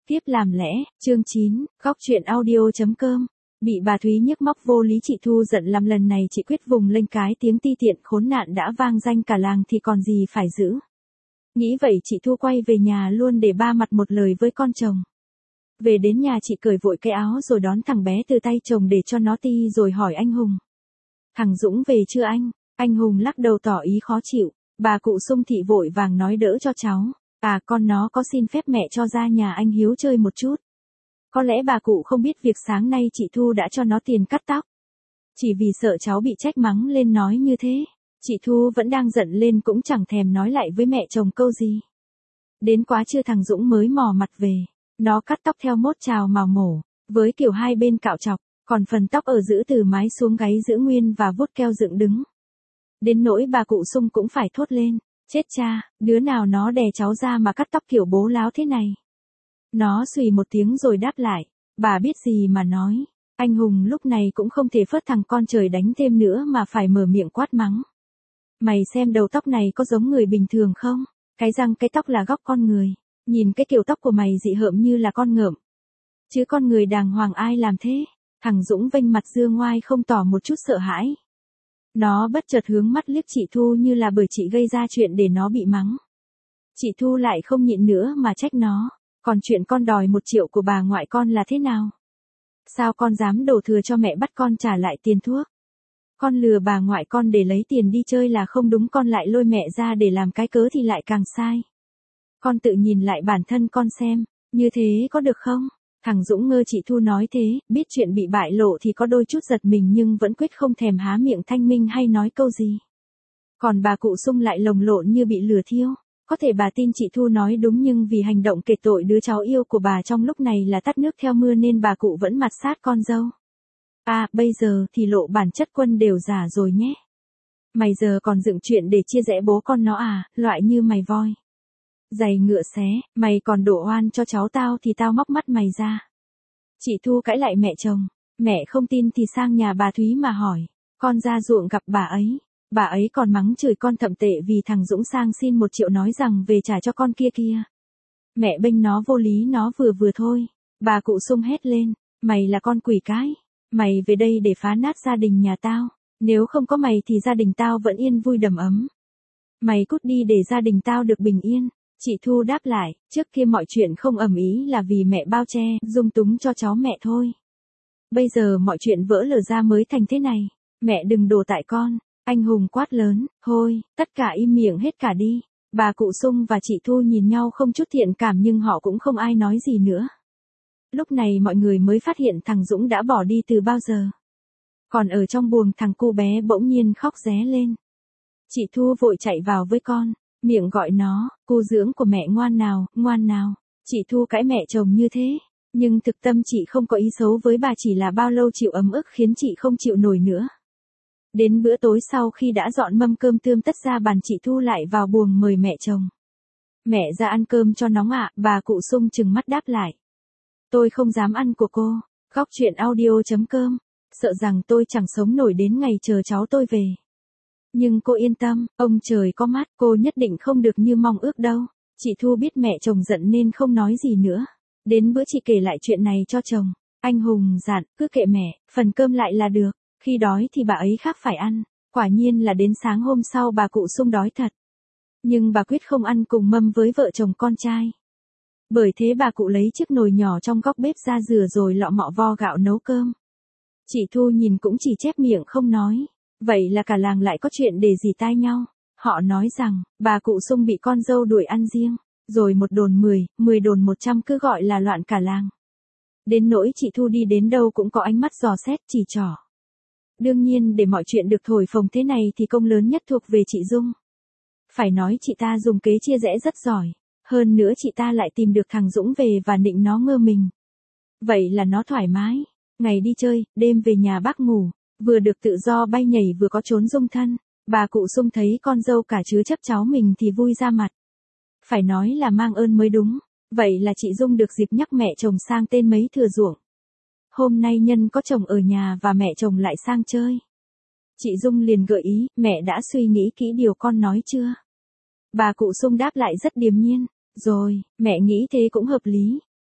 Tiếp làm lẽ, chương 9, góc chuyện audio.com. Bị bà Thúy nhức móc vô lý chị Thu giận lắm, lần này chị quyết vùng lên cái tiếng ti tiện khốn nạn đã vang danh cả làng thì còn gì phải giữ. Nghĩ vậy chị Thu quay về nhà luôn để ba mặt một lời với con chồng. Về đến nhà chị cởi vội cái áo rồi đón thằng bé từ tay chồng để cho nó ti rồi hỏi anh Hùng. Thằng Dũng về chưa anh? Anh Hùng lắc đầu tỏ ý khó chịu. Bà cụ Sung thị vội vàng nói đỡ cho cháu. À, con nó có xin phép mẹ cho ra nhà anh Hiếu chơi một chút. Có lẽ bà cụ không biết việc sáng nay chị Thu đã cho nó tiền cắt tóc. Chỉ vì sợ cháu bị trách mắng lên nói như thế. Chị Thu vẫn đang giận lên cũng chẳng thèm nói lại với mẹ chồng câu gì. Đến quá trưa thằng Dũng mới mò mặt về. Nó cắt tóc theo mốt trào màu mổ, với kiểu hai bên cạo chọc, còn phần tóc ở giữ từ mái xuống gáy giữ nguyên và vuốt keo dựng đứng. Đến nỗi bà cụ Sung cũng phải thốt lên. Chết cha, đứa nào nó đè cháu ra mà cắt tóc kiểu bố láo thế này. Nó xùy một tiếng rồi đáp lại. Bà biết gì mà nói. Anh Hùng lúc này cũng không thể phớt thằng con trời đánh thêm nữa mà phải mở miệng quát mắng. Mày xem đầu tóc này có giống người bình thường không? Cái răng cái tóc là góc con người. Nhìn cái kiểu tóc của mày dị hợm như là con ngợm. Chứ con người đàng hoàng ai làm thế? Thằng Dũng vênh mặt dương ngoai không tỏ một chút sợ hãi. Nó bất chợt hướng mắt liếc chị Thu như là bởi chị gây ra chuyện để nó bị mắng. Chị Thu lại không nhịn nữa mà trách nó. Còn chuyện con đòi 1 triệu của bà ngoại con là thế nào? Sao con dám đổ thừa cho mẹ bắt con trả lại tiền thuốc? Con lừa bà ngoại con để lấy tiền đi chơi là không đúng, con lại lôi mẹ ra để làm cái cớ thì lại càng sai. Con tự nhìn lại bản thân con xem, như thế có được không? Thằng Dũng ngơ chị Thu nói thế, biết chuyện bị bại lộ thì có đôi chút giật mình nhưng vẫn quyết không thèm há miệng thanh minh hay nói câu gì. Còn bà cụ Sung lại lồng lộn như bị lửa thiêu. Có thể bà tin chị Thu nói đúng nhưng vì hành động kể tội đứa cháu yêu của bà trong lúc này là tắt nước theo mưa nên bà cụ vẫn mặt sát con dâu. À, bây giờ thì lộ bản chất quân đều giả rồi nhé. Mày giờ còn dựng chuyện để chia rẽ bố con nó à, loại như mày voi. Giày ngựa xé, mày còn đổ oan cho cháu tao thì tao móc mắt mày ra. Chị Thu cãi lại mẹ chồng. Mẹ không tin thì sang nhà bà Thúy mà hỏi. Con ra ruộng gặp bà ấy. Bà ấy còn mắng chửi con thậm tệ vì thằng Dũng sang xin 1 triệu nói rằng về trả cho con kia kia. Mẹ bênh nó vô lý nó vừa thôi. Bà cụ Sung hét lên. Mày là con quỷ cái. Mày về đây để phá nát gia đình nhà tao. Nếu không có mày thì gia đình tao vẫn yên vui đầm ấm. Mày cút đi để gia đình tao được bình yên. Chị Thu đáp lại, trước kia mọi chuyện không ầm ĩ là vì mẹ bao che, dung túng cho cháu mẹ thôi. Bây giờ mọi chuyện vỡ lở ra mới thành thế này. Mẹ đừng đổ tại con. Anh Hùng quát lớn, thôi, tất cả im miệng hết cả đi. Bà cụ Sung và chị Thu nhìn nhau không chút thiện cảm nhưng họ cũng không ai nói gì nữa. Lúc này mọi người mới phát hiện thằng Dũng đã bỏ đi từ bao giờ. Còn ở trong buồng thằng cu bé bỗng nhiên khóc ré lên. Chị Thu vội chạy vào với con, miệng gọi nó, cu dưỡng của mẹ ngoan nào, ngoan nào. Chị Thu cãi mẹ chồng như thế, nhưng thực tâm chị không có ý xấu với bà, chỉ là bao lâu chịu ấm ức khiến chị không chịu nổi nữa. Đến bữa tối sau khi đã dọn mâm cơm tươm tất ra bàn, chị Thu lại vào buồng mời mẹ chồng. Mẹ ra ăn cơm cho nóng ạ, bà cụ Sung trừng mắt đáp lại. Tôi không dám ăn của cô. Góc chuyện audio.com. Sợ rằng tôi chẳng sống nổi đến ngày chờ cháu tôi về. Nhưng cô yên tâm, ông trời có mắt, cô nhất định không được như mong ước đâu. Chị Thu biết mẹ chồng giận nên không nói gì nữa. Đến bữa chị kể lại chuyện này cho chồng. Anh Hùng dặn, cứ kệ mẹ, phần cơm lại là được. Khi đói thì bà ấy khác phải ăn. Quả nhiên là đến sáng hôm sau bà cụ Sung đói thật. Nhưng bà quyết không ăn cùng mâm với vợ chồng con trai. Bởi thế bà cụ lấy chiếc nồi nhỏ trong góc bếp ra rửa rồi lọ mọ vo gạo nấu cơm. Chị Thu nhìn cũng chỉ chép miệng không nói. Vậy là cả làng lại có chuyện để dì tai nhau. Họ nói rằng, bà cụ Sung bị con dâu đuổi ăn riêng. Rồi 1 đồn 10, 10 đồn 100 cứ gọi là loạn cả làng. Đến nỗi chị Thu đi đến đâu cũng có ánh mắt dò xét chỉ trỏ. Đương nhiên để mọi chuyện được thổi phồng thế này thì công lớn nhất thuộc về chị Dung. Phải nói chị ta dùng kế chia rẽ rất giỏi. Hơn nữa chị ta lại tìm được thằng Dũng về và nịnh nó ngơ mình. Vậy là nó thoải mái. Ngày đi chơi, đêm về nhà bác ngủ. Vừa được tự do bay nhảy vừa có trốn dung thân. Bà cụ Sung thấy con dâu cả chứa chấp cháu mình thì vui ra mặt. Phải nói là mang ơn mới đúng. Vậy là chị Dung được dịp nhắc mẹ chồng sang tên mấy thửa ruộng. Hôm nay nhân có chồng ở nhà và mẹ chồng lại sang chơi. Chị Dung liền gợi ý, mẹ đã suy nghĩ kỹ điều con nói chưa? Bà cụ Sung đáp lại rất điềm nhiên. Rồi, mẹ nghĩ thế cũng hợp lý.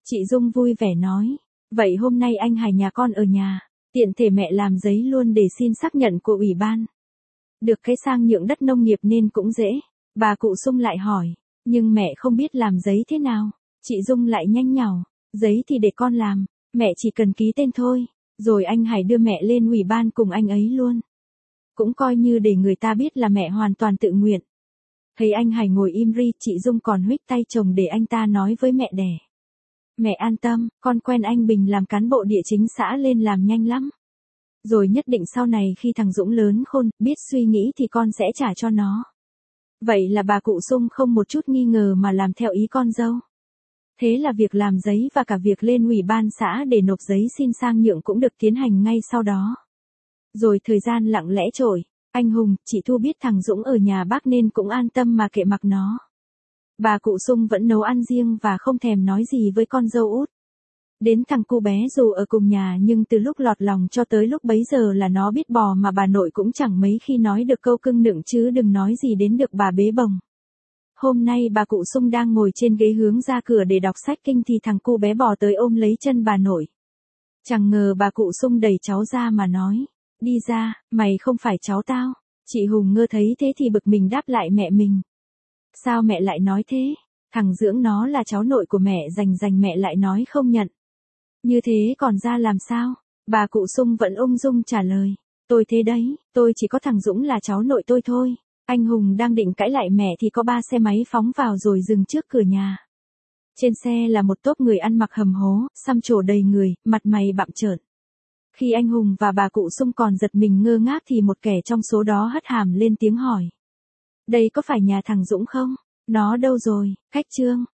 Chị Dung vui vẻ nói. Vậy hôm nay anh Hải nhà con ở nhà, tiện thể mẹ làm giấy luôn để xin xác nhận của ủy ban. Được cái sang nhượng đất nông nghiệp nên cũng dễ. Bà cụ Sung lại hỏi. Nhưng mẹ không biết làm giấy thế nào. Chị Dung lại nhanh nhảu. Giấy thì để con làm, mẹ chỉ cần ký tên thôi. Rồi anh Hải đưa mẹ lên ủy ban cùng anh ấy luôn. Cũng coi như để người ta biết là mẹ hoàn toàn tự nguyện. Thấy anh Hải ngồi im ri, chị Dung còn huých tay chồng để anh ta nói với mẹ đẻ. Mẹ an tâm, con quen anh Bình làm cán bộ địa chính xã lên làm nhanh lắm. Rồi nhất định sau này khi thằng Dũng lớn khôn, biết suy nghĩ thì con sẽ trả cho nó. Vậy là bà cụ Sung không một chút nghi ngờ mà làm theo ý con dâu. Thế là việc làm giấy và cả việc lên ủy ban xã để nộp giấy xin sang nhượng cũng được tiến hành ngay sau đó. Rồi thời gian lặng lẽ trôi, anh Hùng, chị Thu biết thằng Dũng ở nhà bác nên cũng an tâm mà kệ mặc nó. Bà cụ Sung vẫn nấu ăn riêng và không thèm nói gì với con dâu út. Đến thằng cu bé dù ở cùng nhà nhưng từ lúc lọt lòng cho tới lúc bấy giờ là nó biết bò mà bà nội cũng chẳng mấy khi nói được câu cưng nựng chứ đừng nói gì đến được bà bế bồng. Hôm nay bà cụ Sung đang ngồi trên ghế hướng ra cửa để đọc sách kinh thì thằng cu bé bò tới ôm lấy chân bà nội. Chẳng ngờ bà cụ Sung đẩy cháu ra mà nói. Đi ra, mày không phải cháu tao. Chị Hùng Ngơ thấy thế thì bực mình đáp lại mẹ mình. Sao mẹ lại nói thế? Thằng Dưỡng nó là cháu nội của mẹ rành mẹ lại nói không nhận. Như thế còn ra làm sao? Bà cụ Sung vẫn ung dung trả lời. Tôi thế đấy, tôi chỉ có thằng Dũng là cháu nội tôi thôi. Anh Hùng đang định cãi lại mẹ thì có 3 xe máy phóng vào rồi dừng trước cửa nhà. Trên xe là một tốp người ăn mặc hầm hố, xăm trổ đầy người, mặt mày bặm trợn. Khi anh Hùng và bà cụ Sung còn giật mình ngơ ngác thì một kẻ trong số đó hất hàm lên tiếng hỏi. Đây có phải nhà thằng Dũng không? Nó đâu rồi, khách Trương?